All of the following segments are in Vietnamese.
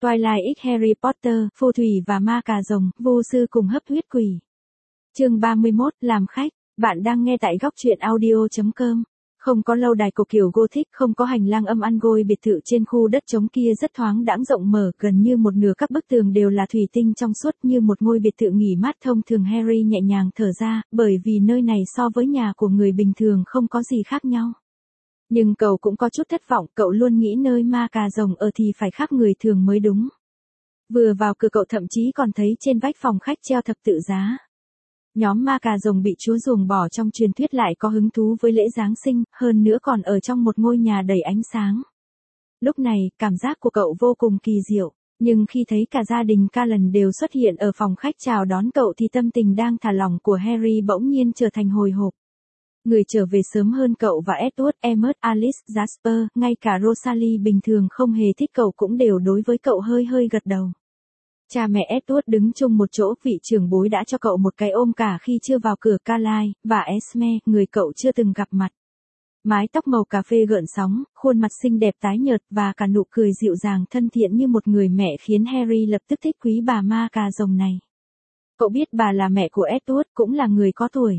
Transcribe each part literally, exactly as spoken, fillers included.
Twilight X Harry Potter, phù thủy và ma cà rồng, vô sư cùng hấp huyết quỷ. Chương ba mươi mốt, làm khách. Bạn đang nghe tại góc truyện audio chấm com. Không có lâu đài cổ kiểu Gothic, không có hành lang âm ăn gôi biệt thự trên khu đất trống kia rất thoáng đãng rộng mở, gần như một nửa các bức tường đều là thủy tinh trong suốt như một ngôi biệt thự nghỉ mát thông thường. Harry nhẹ nhàng thở ra, bởi vì nơi này so với nhà của người bình thường không có gì khác nhau. Nhưng cậu cũng có chút thất vọng, cậu luôn nghĩ nơi ma cà rồng ở thì phải khác người thường mới đúng. Vừa vào cửa cậu thậm chí còn thấy trên vách phòng khách treo thập tự giá. Nhóm ma cà rồng bị chúa ruồng bỏ trong truyền thuyết lại có hứng thú với lễ Giáng sinh, hơn nữa còn ở trong một ngôi nhà đầy ánh sáng. Lúc này, cảm giác của cậu vô cùng kỳ diệu, nhưng khi thấy cả gia đình Cullen đều xuất hiện ở phòng khách chào đón cậu thì tâm tình đang thả lỏng của Harry bỗng nhiên trở thành hồi hộp. Người trở về sớm hơn cậu và Edward, Emmet, Alice, Jasper, ngay cả Rosalie bình thường không hề thích cậu cũng đều đối với cậu hơi hơi gật đầu. Cha mẹ Edward đứng chung một chỗ, vị trưởng bối đã cho cậu một cái ôm cả khi chưa vào cửa. Carlisle và Esme, người cậu chưa từng gặp mặt. Mái tóc màu cà phê gợn sóng, khuôn mặt xinh đẹp tái nhợt và cả nụ cười dịu dàng thân thiện như một người mẹ khiến Harry lập tức thích quý bà ma cà rồng này. Cậu biết bà là mẹ của Edward, cũng là người có tuổi.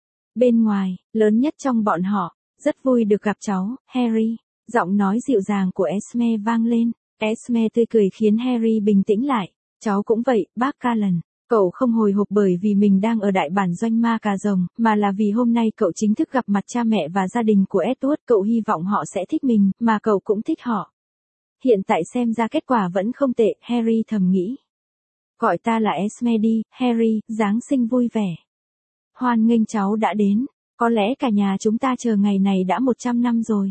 Bên ngoài, lớn nhất trong bọn họ, rất vui được gặp cháu, Harry. Giọng nói dịu dàng của Esme vang lên. Esme tươi cười khiến Harry bình tĩnh lại. Cháu cũng vậy, bác Cullen. Cậu không hồi hộp bởi vì mình đang ở đại bản doanh ma cà rồng, mà là vì hôm nay cậu chính thức gặp mặt cha mẹ và gia đình của Edward. Cậu hy vọng họ sẽ thích mình, mà cậu cũng thích họ. Hiện tại xem ra kết quả vẫn không tệ, Harry thầm nghĩ. Gọi ta là Esme đi, Harry, Giáng sinh vui vẻ. Hoan nghênh cháu đã đến, có lẽ cả nhà chúng ta chờ ngày này đã một trăm năm rồi.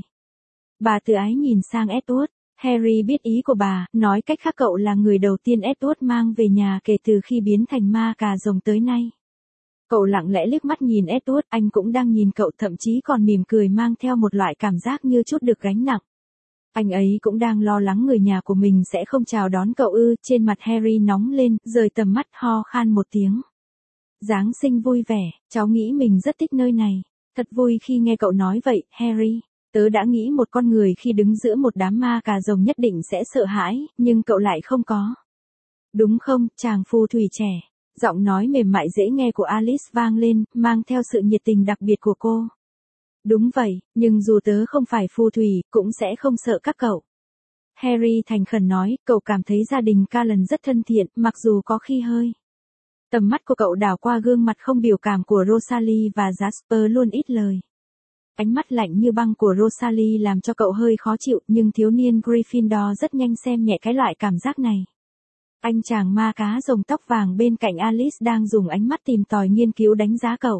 Bà từ ái nhìn sang Edward. Harry biết ý của bà, nói cách khác cậu là người đầu tiên Edward mang về nhà kể từ khi biến thành ma cà rồng tới nay. Cậu lặng lẽ liếc mắt nhìn Edward, anh cũng đang nhìn cậu, thậm chí còn mỉm cười mang theo một loại cảm giác như chút được gánh nặng. Anh ấy cũng đang lo lắng người nhà của mình sẽ không chào đón cậu ư. Trên mặt Harry nóng lên, rời tầm mắt, ho khan một tiếng. Giáng sinh vui vẻ, cháu nghĩ mình rất thích nơi này. Thật vui khi nghe cậu nói vậy, Harry. Tớ đã nghĩ một con người khi đứng giữa một đám ma cà rồng nhất định sẽ sợ hãi, nhưng cậu lại không có. Đúng không, chàng phù thủy trẻ? Giọng nói mềm mại dễ nghe của Alice vang lên, mang theo sự nhiệt tình đặc biệt của cô. Đúng vậy, nhưng dù tớ không phải phù thủy, cũng sẽ không sợ các cậu. Harry thành khẩn nói, cậu cảm thấy gia đình Cullen rất thân thiện, mặc dù có khi hơi. Tầm mắt của cậu đảo qua gương mặt không biểu cảm của Rosalie và Jasper luôn ít lời. Ánh mắt lạnh như băng của Rosalie làm cho cậu hơi khó chịu, nhưng thiếu niên Gryffindor rất nhanh xem nhẹ cái loại cảm giác này. Anh chàng ma cá rồng tóc vàng bên cạnh Alice đang dùng ánh mắt tìm tòi nghiên cứu đánh giá cậu.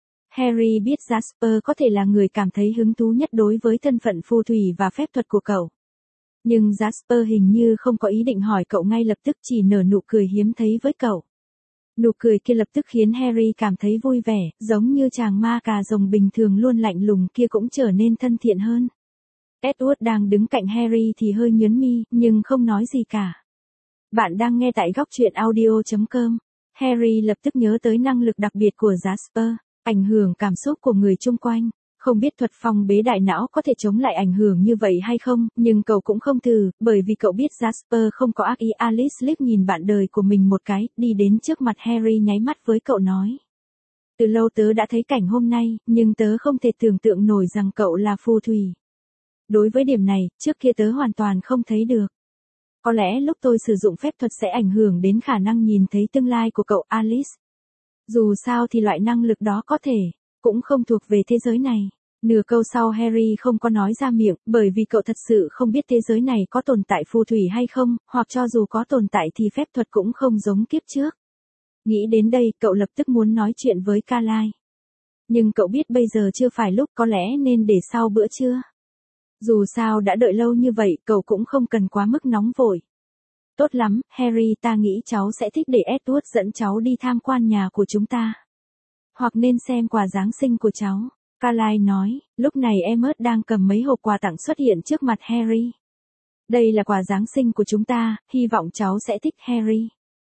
Harry biết Jasper có thể là người cảm thấy hứng thú nhất đối với thân phận phù thủy và phép thuật của cậu. Nhưng Jasper hình như không có ý định hỏi cậu ngay lập tức, chỉ nở nụ cười hiếm thấy với cậu. Nụ cười kia lập tức khiến Harry cảm thấy vui vẻ, giống như chàng ma cà rồng bình thường luôn lạnh lùng kia cũng trở nên thân thiện hơn. Edward đang đứng cạnh Harry thì hơi nhướng mi, nhưng không nói gì cả. Bạn đang nghe tại góc truyện audio chấm com. Harry lập tức nhớ tới năng lực đặc biệt của Jasper, ảnh hưởng cảm xúc của người chung quanh. Không biết thuật phong bế đại não có thể chống lại ảnh hưởng như vậy hay không, nhưng cậu cũng không từ, bởi vì cậu biết Jasper không có ác ý. Alice liếc nhìn bạn đời của mình một cái, đi đến trước mặt Harry nháy mắt với cậu nói. Từ lâu tớ đã thấy cảnh hôm nay, nhưng tớ không thể tưởng tượng nổi rằng cậu là phù thủy. Đối với điểm này, trước kia tớ hoàn toàn không thấy được. Có lẽ lúc tôi sử dụng phép thuật sẽ ảnh hưởng đến khả năng nhìn thấy tương lai của cậu, Alice. Dù sao thì loại năng lực đó có thể cũng không thuộc về thế giới này. Nửa câu sau Harry không có nói ra miệng, bởi vì cậu thật sự không biết thế giới này có tồn tại phù thủy hay không, hoặc cho dù có tồn tại thì phép thuật cũng không giống kiếp trước. Nghĩ đến đây, cậu lập tức muốn nói chuyện với Carlisle. Nhưng cậu biết bây giờ chưa phải lúc, có lẽ nên để sau bữa trưa. Dù sao đã đợi lâu như vậy, cậu cũng không cần quá mức nóng vội. Tốt lắm, Harry, ta nghĩ cháu sẽ thích để Edward dẫn cháu đi tham quan nhà của chúng ta. Hoặc nên xem quà Giáng sinh của cháu. Carlisle nói, lúc này Emmet đang cầm mấy hộp quà tặng xuất hiện trước mặt Harry. Đây là quà Giáng sinh của chúng ta, hy vọng cháu sẽ thích, Harry.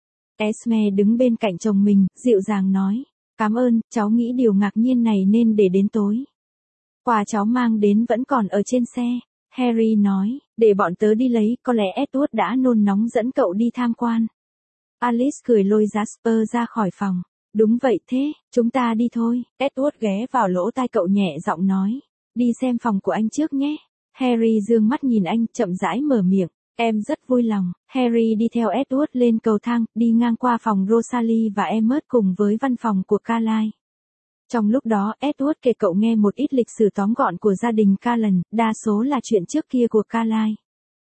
Esme đứng bên cạnh chồng mình, dịu dàng nói, cảm ơn, cháu nghĩ điều ngạc nhiên này nên để đến tối. Quà cháu mang đến vẫn còn ở trên xe. Harry nói, để bọn tớ đi lấy, có lẽ Edward đã nôn nóng dẫn cậu đi tham quan. Alice cười lôi Jasper ra khỏi phòng. Đúng vậy thế, chúng ta đi thôi. Edward ghé vào lỗ tai cậu nhẹ giọng nói. Đi xem phòng của anh trước nhé. Harry dương mắt nhìn anh, chậm rãi mở miệng. Em rất vui lòng. Harry đi theo Edward lên cầu thang, đi ngang qua phòng Rosalie và Emmet cùng với văn phòng của Carlisle. Trong lúc đó, Edward kể cậu nghe một ít lịch sử tóm gọn của gia đình Cullen, đa số là chuyện trước kia của Carlisle.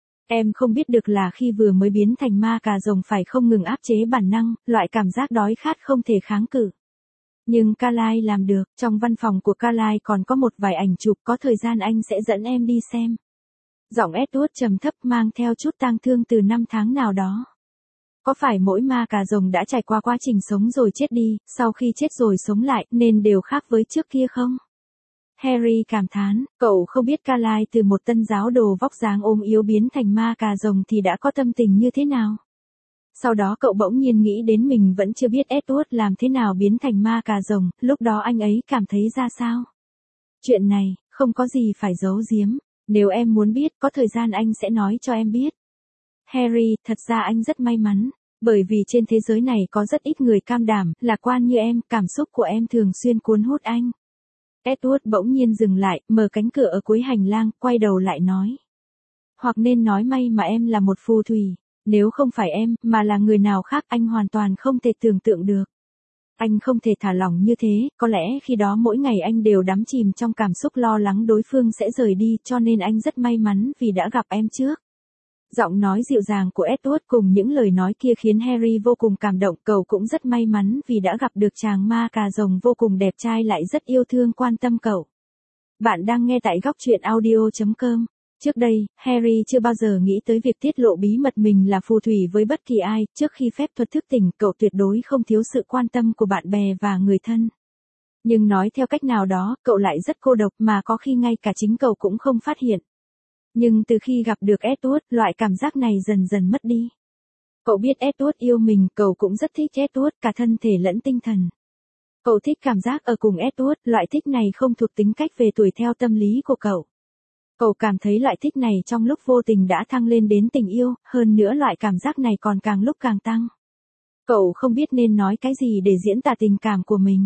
Em không biết được là khi vừa mới biến thành ma cà rồng phải không ngừng áp chế bản năng, loại cảm giác đói khát không thể kháng cự. Nhưng Carlisle làm được, trong văn phòng của Carlisle còn có một vài ảnh chụp, có thời gian anh sẽ dẫn em đi xem. Giọng Edward trầm thấp mang theo chút tang thương từ năm tháng nào đó. Có phải mỗi ma cà rồng đã trải qua quá trình sống rồi chết đi, sau khi chết rồi sống lại, nên đều khác với trước kia không? Harry cảm thán, cậu không biết Carlisle từ một tân giáo đồ vóc dáng ốm yếu biến thành ma cà rồng thì đã có tâm tình như thế nào. Sau đó cậu bỗng nhiên nghĩ đến mình vẫn chưa biết Edward làm thế nào biến thành ma cà rồng, lúc đó anh ấy cảm thấy ra sao? Chuyện này, không có gì phải giấu giếm, nếu em muốn biết, có thời gian anh sẽ nói cho em biết. Harry, thật ra anh rất may mắn, bởi vì trên thế giới này có rất ít người cam đảm, lạc quan như em, cảm xúc của em thường xuyên cuốn hút anh. Edward bỗng nhiên dừng lại, mở cánh cửa ở cuối hành lang, quay đầu lại nói. Hoặc nên nói may mà em là một phù thủy, nếu không phải em, mà là người nào khác anh hoàn toàn không thể tưởng tượng được. Anh không thể thả lỏng như thế, có lẽ khi đó mỗi ngày anh đều đắm chìm trong cảm xúc lo lắng đối phương sẽ rời đi, cho nên anh rất may mắn vì đã gặp em trước. Giọng nói dịu dàng của Edward cùng những lời nói kia khiến Harry vô cùng cảm động, cậu cũng rất may mắn vì đã gặp được chàng ma cà rồng vô cùng đẹp trai lại rất yêu thương quan tâm cậu. Bạn đang nghe tại góc truyện audio chấm com. Trước đây, Harry chưa bao giờ nghĩ tới việc tiết lộ bí mật mình là phù thủy với bất kỳ ai, trước khi phép thuật thức tỉnh, cậu tuyệt đối không thiếu sự quan tâm của bạn bè và người thân. Nhưng nói theo cách nào đó, cậu lại rất cô độc mà có khi ngay cả chính cậu cũng không phát hiện. Nhưng từ khi gặp được Edward, loại cảm giác này dần dần mất đi. Cậu biết Edward yêu mình, cậu cũng rất thích Edward, cả thân thể lẫn tinh thần. Cậu thích cảm giác ở cùng Edward, loại thích này không thuộc tính cách về tuổi theo tâm lý của cậu. Cậu cảm thấy loại thích này trong lúc vô tình đã thăng lên đến tình yêu, hơn nữa loại cảm giác này còn càng lúc càng tăng. Cậu không biết nên nói cái gì để diễn tả tình cảm của mình.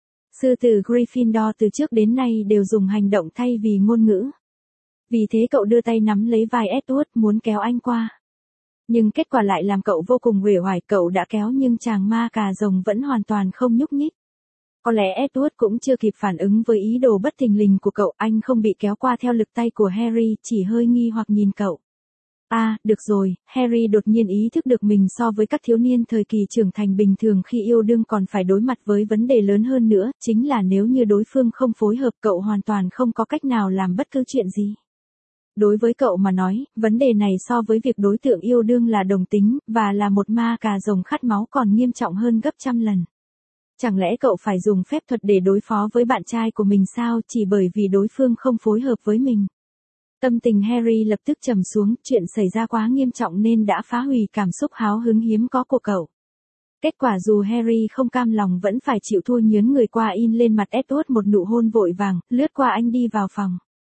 Sư tử Gryffindor từ trước đến nay đều dùng hành động thay vì ngôn ngữ. Vì thế cậu đưa tay nắm lấy vai Edward muốn kéo anh qua. Nhưng kết quả lại làm cậu vô cùng uể oải, cậu đã kéo nhưng chàng ma cà rồng vẫn hoàn toàn không nhúc nhích. Có lẽ Edward cũng chưa kịp phản ứng với ý đồ bất thình lình của cậu, anh không bị kéo qua theo lực tay của Harry, chỉ hơi nghi hoặc nhìn cậu. À, được rồi, Harry đột nhiên ý thức được mình so với các thiếu niên thời kỳ trưởng thành bình thường khi yêu đương còn phải đối mặt với vấn đề lớn hơn nữa, chính là nếu như đối phương không phối hợp cậu hoàn toàn không có cách nào làm bất cứ chuyện gì. Đối với cậu mà nói, vấn đề này so với việc đối tượng yêu đương là đồng tính, và là một ma cà rồng khát máu còn nghiêm trọng hơn gấp trăm lần. Chẳng lẽ cậu phải dùng phép thuật để đối phó với bạn trai của mình sao, chỉ bởi vì đối phương không phối hợp với mình? Tâm tình Harry lập tức trầm xuống, chuyện xảy ra quá nghiêm trọng nên đã phá hủy cảm xúc háo hứng hiếm có của cậu. Kết quả dù Harry không cam lòng vẫn phải chịu thua nhớn người qua in lên mặt Edward một nụ hôn vội vàng, lướt qua anh đi vào phòng.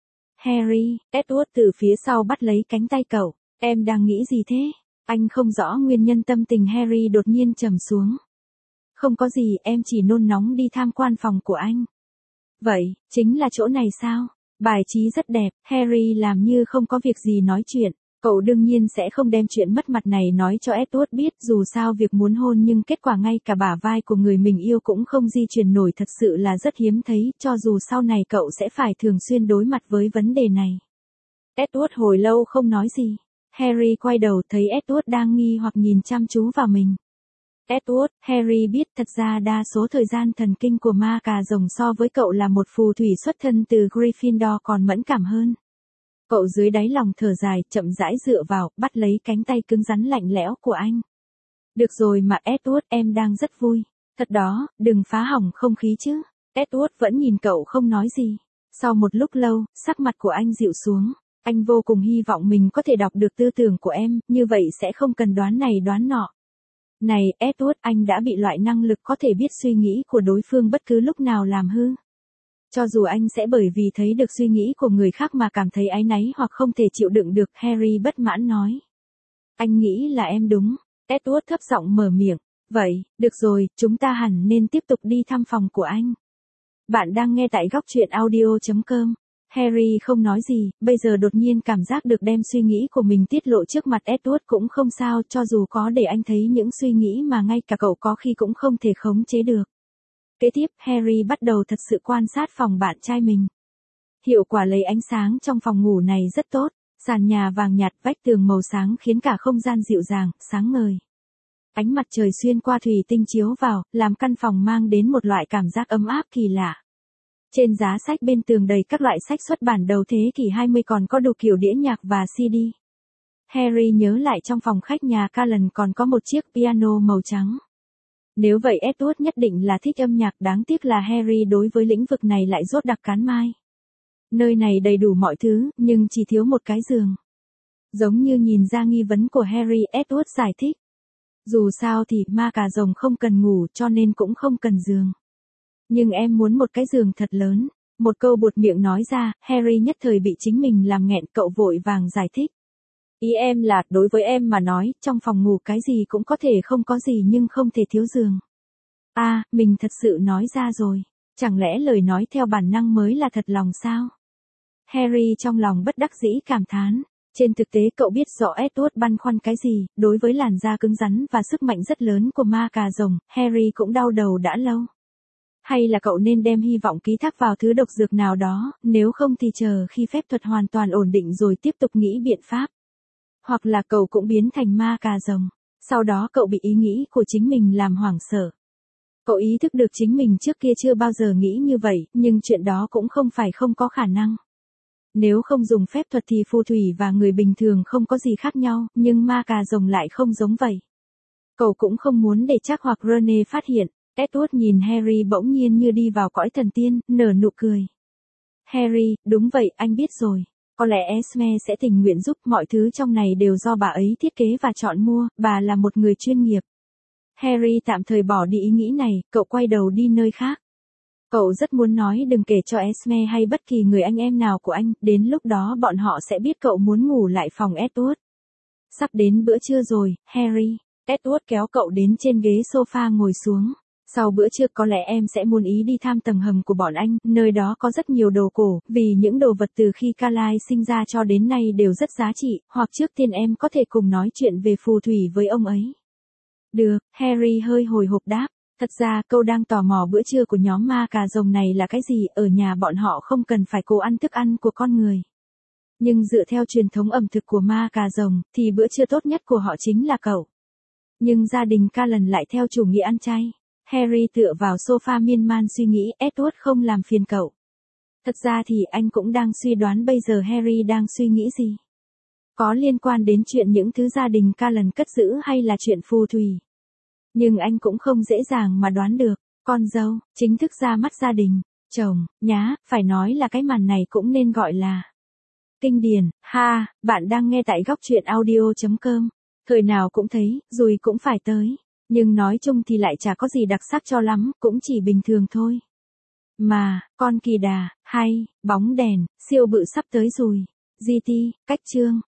Harry, Edward từ phía sau bắt lấy cánh tay cậu. Em đang nghĩ gì thế? Anh không rõ nguyên nhân tâm tình Harry đột nhiên trầm xuống. Không có gì, em chỉ nôn nóng đi tham quan phòng của anh. Vậy, chính là chỗ này sao? Bài trí rất đẹp, Harry làm như không có việc gì nói chuyện. Cậu đương nhiên sẽ không đem chuyện mất mặt này nói cho Edward biết, dù sao việc muốn hôn nhưng kết quả ngay cả bả vai của người mình yêu cũng không di chuyển nổi thật sự là rất hiếm thấy, cho dù sau này cậu sẽ phải thường xuyên đối mặt với vấn đề này. Edward hồi lâu không nói gì. Harry quay đầu thấy Edward đang nghi hoặc nhìn chăm chú vào mình. Edward, Harry biết thật ra đa số thời gian thần kinh của ma cà rồng so với cậu là một phù thủy xuất thân từ Gryffindor còn mẫn cảm hơn. Cậu dưới đáy lòng thở dài, chậm rãi dựa vào, bắt lấy cánh tay cứng rắn lạnh lẽo của anh. Được rồi mà Edward, em đang rất vui. Thật đó, đừng phá hỏng không khí chứ. Edward vẫn nhìn cậu không nói gì. Sau một lúc lâu, sắc mặt của anh dịu xuống. Anh vô cùng hy vọng mình có thể đọc được tư tưởng của em, như vậy sẽ không cần đoán này đoán nọ. Này, Edward, anh đã bị loại năng lực có thể biết suy nghĩ của đối phương bất cứ lúc nào làm hư. Cho dù anh sẽ bởi vì thấy được suy nghĩ của người khác mà cảm thấy áy náy hoặc không thể chịu đựng được, Harry bất mãn nói. Anh nghĩ là em đúng. Edward thấp giọng mở miệng. Vậy, được rồi, chúng ta hẳn nên tiếp tục đi thăm phòng của anh. Bạn đang nghe tại góc truyện audio chấm com. Harry không nói gì, bây giờ đột nhiên cảm giác được đem suy nghĩ của mình tiết lộ trước mặt Edward cũng không sao, cho dù có để anh thấy những suy nghĩ mà ngay cả cậu có khi cũng không thể khống chế được. Kế tiếp, Harry bắt đầu thật sự quan sát phòng bạn trai mình. Hiệu quả lấy ánh sáng trong phòng ngủ này rất tốt, sàn nhà vàng nhạt, vách tường màu sáng khiến cả không gian dịu dàng, sáng ngời. Ánh mặt trời xuyên qua thủy tinh chiếu vào, làm căn phòng mang đến một loại cảm giác ấm áp kỳ lạ. Trên giá sách bên tường đầy các loại sách xuất bản đầu thế kỷ hai mươi còn có đủ kiểu đĩa nhạc và xê đê. Harry nhớ lại trong phòng khách nhà Callan còn có một chiếc piano màu trắng. Nếu vậy Edward nhất định là thích âm nhạc, đáng tiếc là Harry đối với lĩnh vực này lại rốt đặc cán mai. Nơi này đầy đủ mọi thứ, nhưng chỉ thiếu một cái giường. Giống như nhìn ra nghi vấn của Harry, Edward giải thích. Dù sao thì ma cà rồng không cần ngủ cho nên cũng không cần giường. Nhưng em muốn một cái giường thật lớn. Một câu buột miệng nói ra, Harry nhất thời bị chính mình làm nghẹn, cậu vội vàng giải thích. Ý em là, đối với em mà nói, trong phòng ngủ cái gì cũng có thể không có gì nhưng không thể thiếu giường. À, mình thật sự nói ra rồi. Chẳng lẽ lời nói theo bản năng mới là thật lòng sao? Harry trong lòng bất đắc dĩ cảm thán. Trên thực tế cậu biết rõ Edward băn khoăn cái gì, đối với làn da cứng rắn và sức mạnh rất lớn của ma cà rồng, Harry cũng đau đầu đã lâu. Hay là cậu nên đem hy vọng ký thác vào thứ độc dược nào đó, nếu không thì chờ khi phép thuật hoàn toàn ổn định rồi tiếp tục nghĩ biện pháp. Hoặc là cậu cũng biến thành ma cà rồng, sau đó cậu bị ý nghĩ của chính mình làm hoảng sợ. Cậu ý thức được chính mình trước kia chưa bao giờ nghĩ như vậy, nhưng chuyện đó cũng không phải không có khả năng. Nếu không dùng phép thuật thì phù thủy và người bình thường không có gì khác nhau, nhưng ma cà rồng lại không giống vậy. Cậu cũng không muốn để chắc hoặc Rene phát hiện. Edward nhìn Harry bỗng nhiên như đi vào cõi thần tiên, nở nụ cười. Harry, đúng vậy, anh biết rồi. Có lẽ Esme sẽ tình nguyện giúp, mọi thứ trong này đều do bà ấy thiết kế và chọn mua, bà là một người chuyên nghiệp. Harry tạm thời bỏ đi ý nghĩ này, cậu quay đầu đi nơi khác. Cậu rất muốn nói đừng kể cho Esme hay bất kỳ người anh em nào của anh, đến lúc đó bọn họ sẽ biết cậu muốn ngủ lại phòng Edward. Sắp đến bữa trưa rồi, Harry. Edward kéo cậu đến trên ghế sofa ngồi xuống. Sau bữa trưa có lẽ em sẽ muốn ý đi tham tầng hầm của bọn anh, nơi đó có rất nhiều đồ cổ, vì những đồ vật từ khi Carlisle sinh ra cho đến nay đều rất giá trị, hoặc trước tiên em có thể cùng nói chuyện về phù thủy với ông ấy. Được, Harry hơi hồi hộp đáp. Thật ra câu đang tò mò bữa trưa của nhóm ma cà rồng này là cái gì, ở nhà bọn họ không cần phải cố ăn thức ăn của con người. Nhưng dựa theo truyền thống ẩm thực của ma cà rồng, thì bữa trưa tốt nhất của họ chính là cậu. Nhưng gia đình Callan lại theo chủ nghĩa ăn chay. Harry tựa vào sofa miên man suy nghĩ, Edward không làm phiền cậu. Thật ra thì anh cũng đang suy đoán bây giờ Harry đang suy nghĩ gì. Có liên quan đến chuyện những thứ gia đình Callan cất giữ hay là chuyện phù thủy. Nhưng anh cũng không dễ dàng mà đoán được. Con dâu, chính thức ra mắt gia đình. Chồng, nhá, phải nói là cái màn này cũng nên gọi là kinh điển. Ha, bạn đang nghe tại góc truyện audio chấm com. Thời nào cũng thấy, rồi cũng phải tới. Nhưng nói chung thì lại chả có gì đặc sắc cho lắm, cũng chỉ bình thường thôi. Mà, con kỳ đà, hay, bóng đèn, siêu bự sắp tới rồi. giê tê, cách chương.